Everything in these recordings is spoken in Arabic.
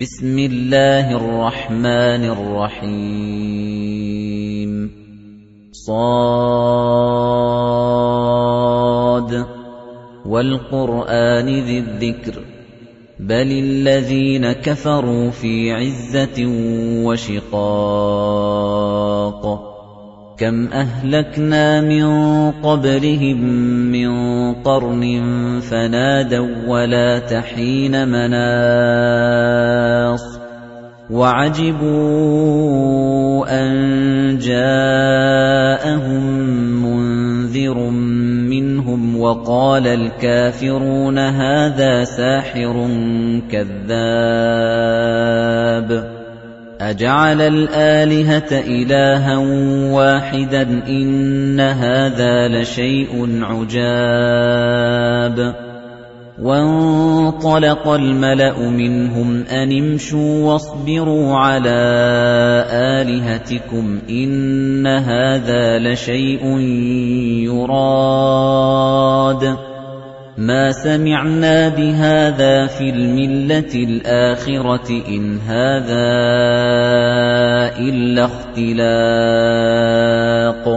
بسم الله الرحمن الرحيم صاد والقرآن ذي الذكر بل الذين كفروا في عزة وشقاق كم أهلكنا من قبلهم من قرن فنادوا ولا تحين مناص وعجبوا أن جاءهم منذر منهم وقال الكافرون هذا ساحر كذاب أجعل الآلهة إلها واحدا إن هذا لشيء عجاب وانطلق الملأ منهم أن امشوا واصبروا على آلهتكم إن هذا لشيء يراد ما سمعنا بهذا في الملة الآخرة إن هذا إلا اختلاق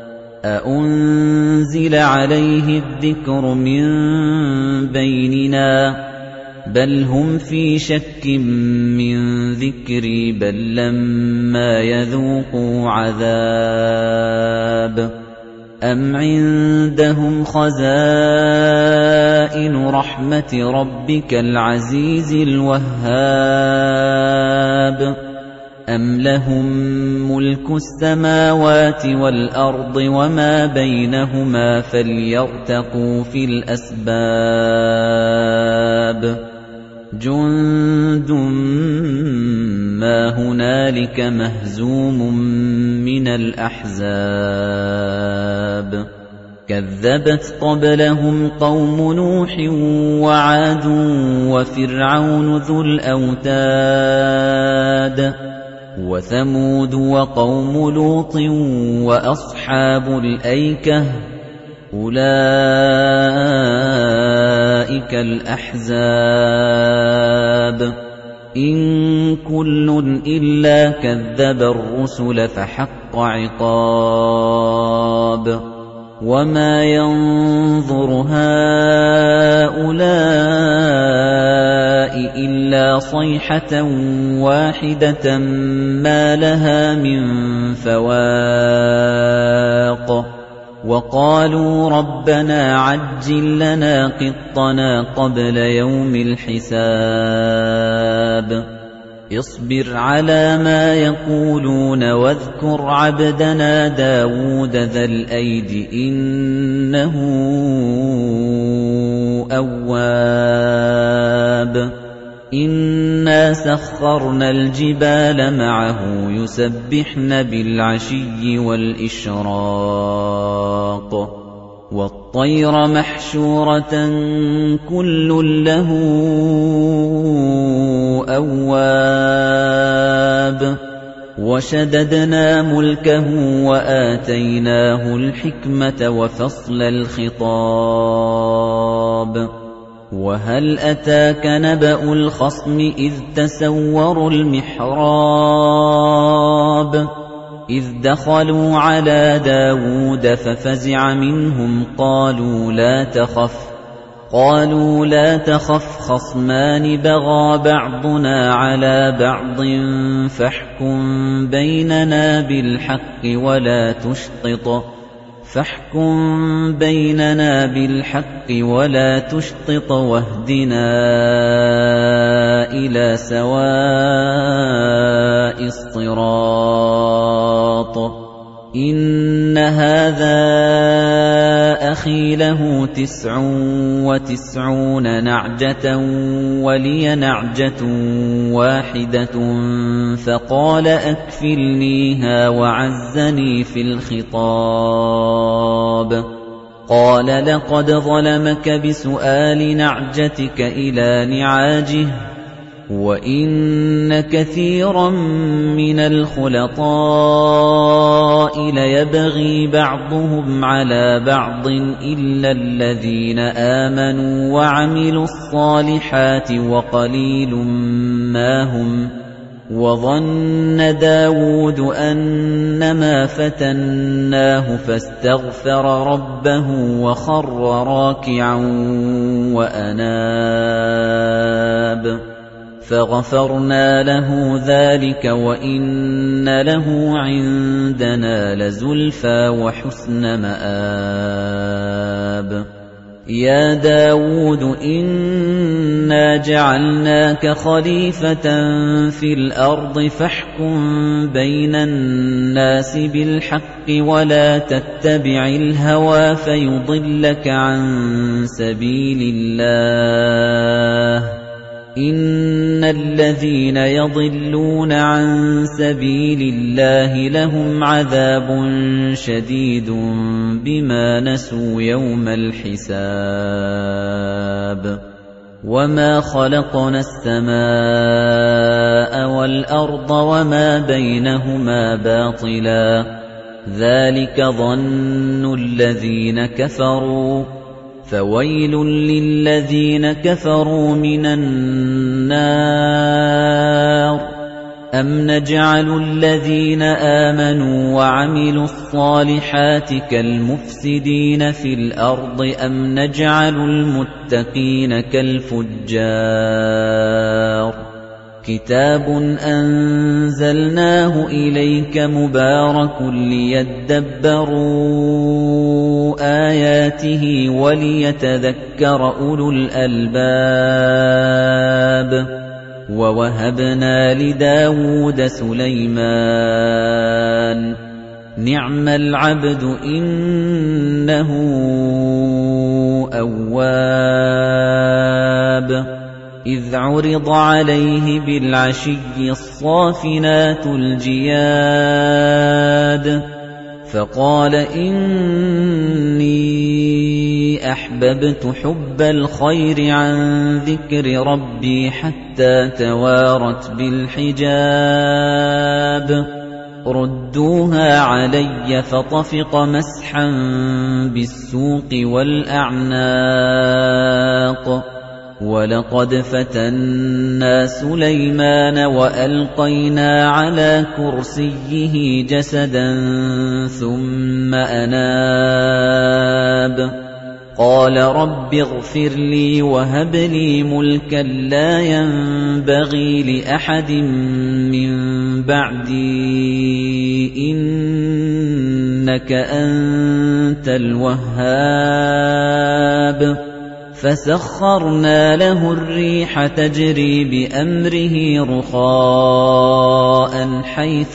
أأنزل عليه الذكر من بيننا بل هم في شك من ذكري بل لما يذوقوا عذاب أم عندهم خزائن رحمة ربك العزيز الوهاب أم لهم ملك السماوات والأرض وما بينهما فليرتقوا في الأسباب جند ما هنالك مهزوم من الأحزاب كذبت قبلهم قوم نوح وعاد وفرعون ذو الأوتاد وثمود وقوم لوط وأصحاب الأيكة أولئك الأحزاب إن كل إلا كذب الرسل فحق عقاب وما ينظر هؤلاء إلا صيحة واحدة ما لها من فواق وقالوا ربنا عجل لنا قطنا قبل يوم الحساب اصبر على ما يقولون واذكر عبدنا داود ذا الأيد إنه أواب إنا سخرنا الجبال معه يسبحن بالعشي والإشراق والطير محشورة كل له أواب وشددنا ملكه وآتيناه الحكمة وفصل الخطاب وهل أتاك نبأ الخصم إذ تسوروا المحراب إذ دخلوا على داود ففزع منهم قالوا لا تخف خصمان بغى بعضنا على بعض فاحكم بيننا بالحق ولا تشطط واهدنا إلى سواء الصراط إن هذا أخي له 99 نعجة ولي نعجة واحدة فقال أكفلنيها وعزني في الخطاب قال لقد ظلمك بسؤال نعجتك إلى نعاجه وَإِنَّ كَثِيرًا مِنَ الْخُلَطَاءِ لَيَبْغِي بَعْضُهُمْ عَلَى بَعْضٍ إِلَّا الَّذِينَ آمَنُوا وَعَمِلُوا الصَّالِحَاتِ وَقَلِيلٌ مَّا هُمْ ۗ وَظَنَّ دَاوُودُ أَنَّمَا فَتَنَّاهُ فَاسْتَغْفَرَ رَبَّهُ وَخَرَّ رَاكِعًا وَأَنَابَ فَغَفَرْنَا لَهُ ذَلِكَ وَإِنَّ لَهُ عِندَنَا لَزُلْفَىٰ وَحُسْنَ مَآبٍ يَا دَاوُودُ إِنَّا جَعَلْنَاكَ خَلِيفَةً فِي الْأَرْضِ فَاحْكُم بَيْنَ النَّاسِ بِالْحَقِّ وَلَا تَتَّبِعِ الْهَوَىٰ فَيُضِلَّكَ عَن سَبِيلِ اللَّهِ ۚ إِنَّ الَّذِينَ يَضِلُّونَ عَن سَبِيلِ اللَّهِ لَهُمْ عَذَابٌ شَدِيدٌ بِمَا نَسُوا يَوْمَ الْحِسَابِ وَمَا خَلَقْنَا السَّمَاءَ وَالْأَرْضَ وَمَا بَيْنَهُمَا بَاطِلًا ۚ ذَلِكَ ظَنُّ الَّذِينَ كَفَرُوا ۚ فَوَيْلٌ لِّلَّذِينَ كَفَرُوا مِنَ النَّارِ أَمْ نَجْعَلُ الَّذِينَ آمَنُوا وَعَمِلُوا الصَّالِحَاتِ كَالْمُفْسِدِينَ فِي الْأَرْضِ أَمْ نَجْعَلُ الْمُتَّقِينَ كَالْفُجَّارِ كِتَابٌ أَنزَلْنَاهُ إِلَيْكَ مُبَارَكٌ لِّيَدَّبَّرُوا آيَاتِهِ وَلِيَتَذَكَّرَ أُولُو الْأَلْبَابِ وَوَهَبْنَا لِدَاوُودَ سُلَيْمَانَ نِعْمَ الْعَبْدُ إِنَّهُ أَوَّابٌ إِذْ عُرِضَ عَلَيْهِ بِالْعَشِيِّ الصَّافِنَاتُ الْجِيَادُ فَقَالَ إِنِّي أَحْبَبْتُ حُبَّ الْخَيْرِ عَن ذِكْرِ رَبِّي حَتَّى تَوَارَتْ بِالْحِجَابِ رُدُّوهَا عَلَيَّ فَطَفِقَ مَسْحًا بِالسُّوقِ وَالْأَعْنَاقِ وَلَقَدْ فَتَنَّا سُلَيْمَانَ وَأَلْقَيْنَا عَلَى كُرْسِيِّهِ جَسَدًا ثُمَّ أَنَابَ قَالَ رَبِّ اغْفِرْ لِي وَهَبْ لِي مُلْكًا لَّا يَنبَغِي لِأَحَدٍ مِّن بَعْدِي إِنَّكَ أَنتَ الْوَهَّابُ فَسَخَّرْنَا لَهُ الرِّيحَ تَجْرِي بِأَمْرِهِ رُخَاءً حَيْثُ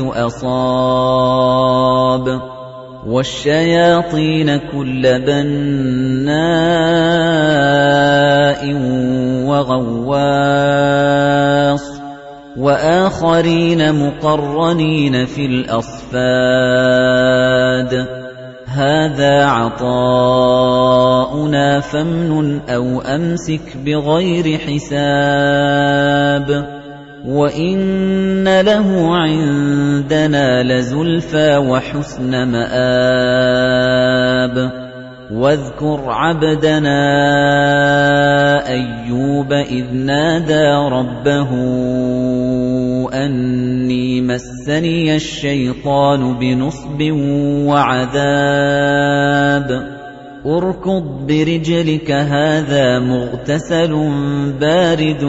أَصَابَ وَالشَّيَاطِينَ كُلَّ بَنَّاءٍ وَغَوَّاصٍ وَآخَرِينَ مُقَرَّنِينَ فِي الْأَصْفَادِ هَذَا عَطَاؤُنَا فَامْنُنْ أَوْ أَمْسِكْ بِغَيْرِ حِسَابٍ وَإِنَّ لَهُ عِندَنَا لَزُلْفَىٰ وَحُسْنَ مَآبٍ وَاذْكُرْ عَبْدَنَا أَيُّوبَ إِذْ نَادَىٰ رَبَّهُ أَنِّي مَسَّنِيَ الشَّيْطَانُ بِنُصْبٍ وَعَذَابٍ ارْكُضْ بِرِجْلِكَ هَٰذَا مُغْتَسَلٌ بَارِدٌ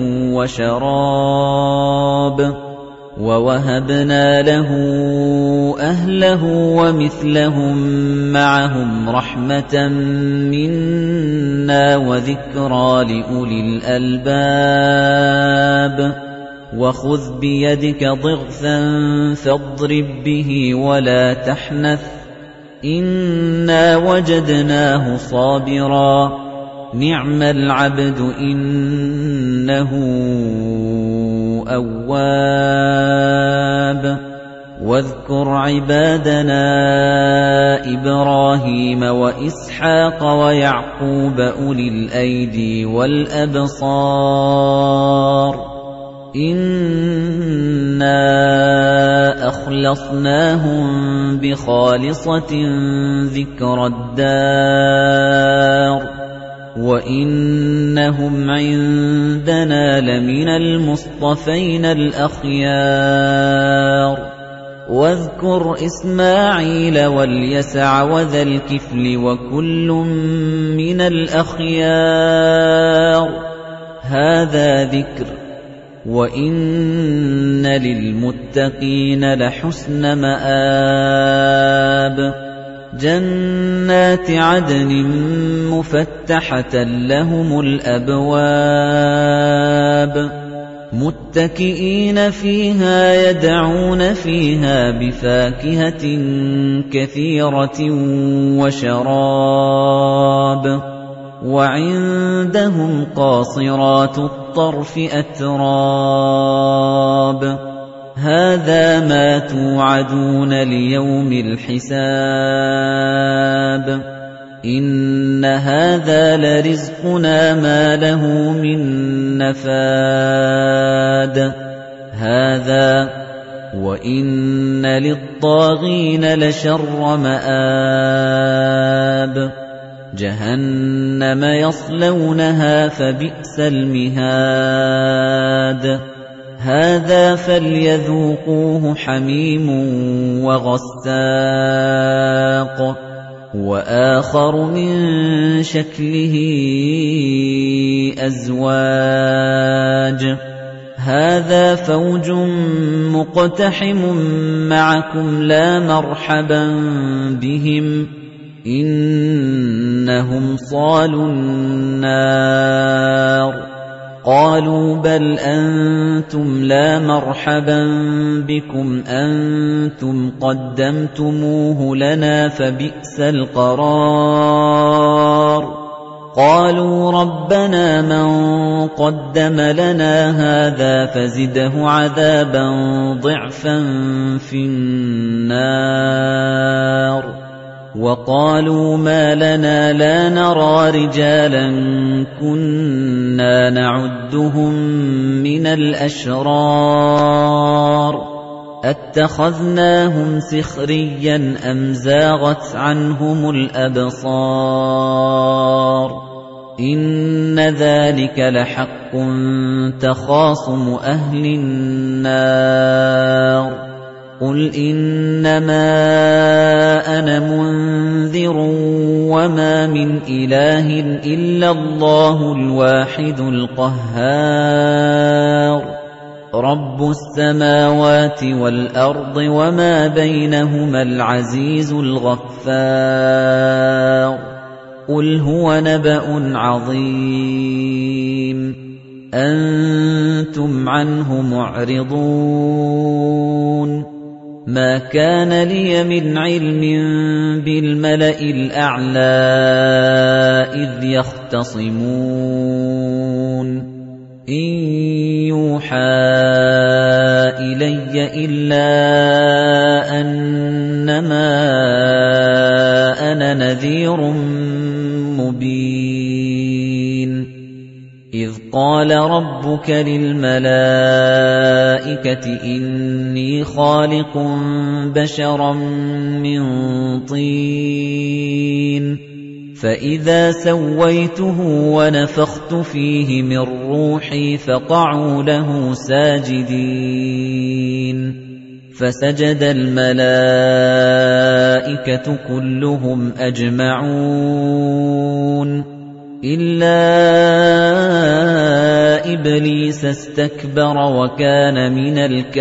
وَشَرَابٌ وَوَهَبْنَا لَهُ أَهْلَهُ وَمِثْلَهُم مَّعَهُمْ رَحْمَةً مِّنَّا وَذِكْرَىٰ لِأُولِي الْأَلْبَابِ وَخُذْ بِيَدِكَ ضِغْثًا فَاضْرِب بِّهِ وَلَا تَحْنَثْ إِنَّا وَجَدْنَاهُ صَابِرًا نِعْمَ الْعَبْدُ إِنَّهُ أَوَّابٌ وَاذْكُرْ عِبَادَنَا إِبْرَاهِيمَ وَإِسْحَاقَ وَيَعْقُوبَ أُولِي الْأَيْدِي وَالْأَبْصَارِ إِنَّا أَخْلَصْنَاهُم بِخَالِصَةٍ ذِكْرَى الدَّارِ وَإِنَّهُمْ عِندَنَا لَمِنَ الْمُصْطَفَيْنَ الْأَخْيَارِ وَاذْكُرْ إِسْمَاعِيلَ وَالْيَسَعَ وَذَا الْكِفْلِ وَكُلٌّ مِّنَ الْأَخْيَارِ هَذَا ذِكْرٌ وَإِنَّ لِلْمُتَّقِينَ لَحُسْنَ مَآبٍ جَنَّاتِ عَدْنٍ مُفَتَّحَةً لَّهُمُ الْأَبْوَابُ مُتَّكِئِينَ فِيهَا يَدْعُونَ فِيهَا بِفَاكِهَةٍ كَثِيرَةٍ وَشَرَابٍ وَعِندَهُمْ قَاصِرَاتُ الطَّرْفِ أَتْرَابٌ هَذَا مَا تُوعَدُونَ لِيَوْمِ الْحِسَابِ إِنَّ هَذَا لَرِزْقُنَا مَا لَهُ مِن نَّفَادٍ هَذَا وَإِنَّ لِلطَّاغِينَ لَشَرَّ مَآبٍ جَهَنَّمَ يَصْلَوْنَهَا فَبِئْسَ الْمِهَادُ هَذَا فَلْيَذُوقُوهُ حَمِيمٌ وَغَسَّاقٌ وَآخَرُ مِن شَكْلِهِ أَزْوَاجٌ هَذَا فَوْجٌ مُقْتَحِمٌ مَّعَكُمْ لَا مَرْحَبًا بِهِمْ إِنَّهُمْ صَالُو النَّارِ قَالُوا بَلْ أَنتُمْ لَا مَرْحَبًا بِكُمْ أَنتُمْ قَدَّمْتُمُوهُ لَنَا فَبِئْسَ الْقَرَارُ قَالُوا رَبَّنَا مَن قَدَّمَ لَنَا هَٰذَا فَزِدْهُ عَذَابًا ضِعْفًا فِي النَّارِ وَقَالُوا مَا لَنَا لَا نَرَىٰ رِجَالًا كُنَّا نَعُدُّهُم مِّنَ الْأَشْرَارِ أَتَّخَذْنَاهُمْ سِخْرِيًّا أَمْ زَاغَتْ عَنْهُمُ الْأَبْصَارُ إِنَّ ذَلِكَ لَحَقٌّ تَخَاصُمُ أَهْلِ النَّارِ قُلْ إِنَّمَا أَنَا مُنذِرٌ وَمَا مِنْ إِلَٰهٍ إِلَّا اللَّهُ الْوَاحِدُ الْقَهَّارُ رَبُّ السَّمَاوَاتِ وَالْأَرْضِ وَمَا بَيْنَهُمَا الْعَزِيزُ الْغَفَّارُ قُلْ هُوَ نَبَأٌ عَظِيمٌ أَنتُمْ عَنْهُ مُعْرِضُونَ مَا كَانَ لِيَ مِنْ عِلْمٍ بِالْمَلَإِ الْأَعْلَىٰ إِذْ يَخْتَصِمُونَ إِن يُوحَىٰ إِلَيَّ إِلَّا أَنَّمَا أَنَا نَذِيرٌ مُّبِينٌ إِذْ قَالَ رَبُّكَ لِلْمَلَائِكَةِ إِنِّي خَالِقٌ بَشَرًا مِّن طِينٍ فَإِذَا سَوَّيْتُهُ وَنَفَخْتُ فِيهِ مِن رُّوحِي فَقَعُوا لَهُ سَاجِدِينَ فَسَجَدَ الْمَلَائِكَةُ كُلُّهُمْ أَجْمَعُونَ إِلَّا إِبْلِيسَ اسْتَكْبَرَ وَكَانَ مِنَ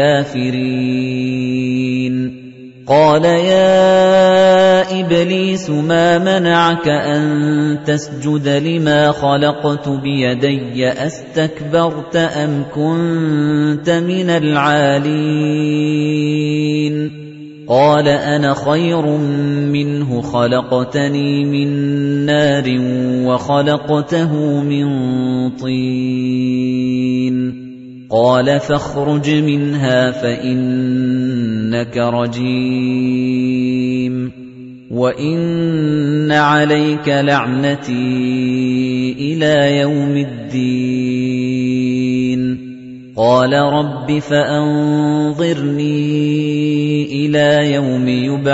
الْكَافِرِينَ قَالَ يَا إِبْلِيسُ مَا مَنَعَكَ أَن تَسْجُدَ لِمَا خَلَقْتُ بِيَدَيَّ أَسْتَكْبَرْتَ أَمْ كُنتَ مِنَ الْعَالِينَ قَالَ أَنَا خَيْرٌ مِّنْهُ خَلَقْتَنِي مِن نَّارٍ وَخَلَقْتَهُ مِن طِينٍ قَالَ فَاخْرُجْ مِنْهَا فَإِنَّكَ رَجِيمٌ وَإِنَّ عَلَيْكَ لَعْنَتِي إِلَىٰ يَوْمِ الدِّينِ قَالَ رَبِّ فَأَنظِرْنِي إِلَىٰ يَوْمِ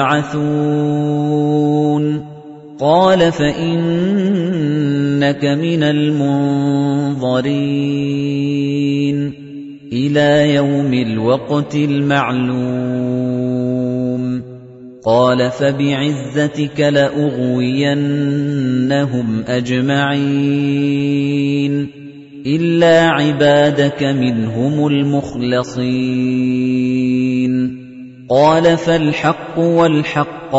يُبْعَثُونَ قَالَ فَإِنَّكَ مِنَ الْمُنظَرِينَ إِلَىٰ يَوْمِ الْوَقْتِ الْمَعْلُومِ قَالَ فَبِعِزَّتِكَ لَأُغْوِيَنَّهُمْ أَجْمَعِينَ إِلَّا عِبَادَكَ مِنْهُمُ الْمُخْلَصِينَ قَالَ فَالْحَقُّ وَالْحَقَّ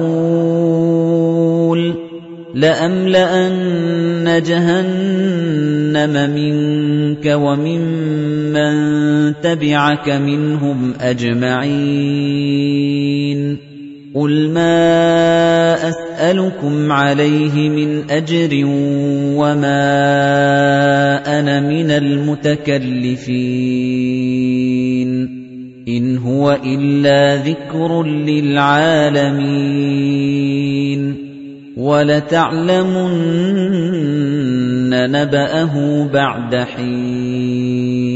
أَقُولُ لَأَمْلَأَنَّ جَهَنَّمَ مِنكَ وَمِمَّن تَبِعَكَ مِنْهُمْ أَجْمَعِينَ قُلْ مَا أَسْأَلُكُمْ عَلَيْهِ مِنْ أَجْرٍ وَمَا أَنَا مِنَ الْمُتَكَلِّفِينَ إِنْ هُوَ إِلَّا ذِكْرٌ لِّلْعَالَمِينَ وَلَتَعْلَمُنَّ نَبَأَهُ بَعْدَ حِينٍ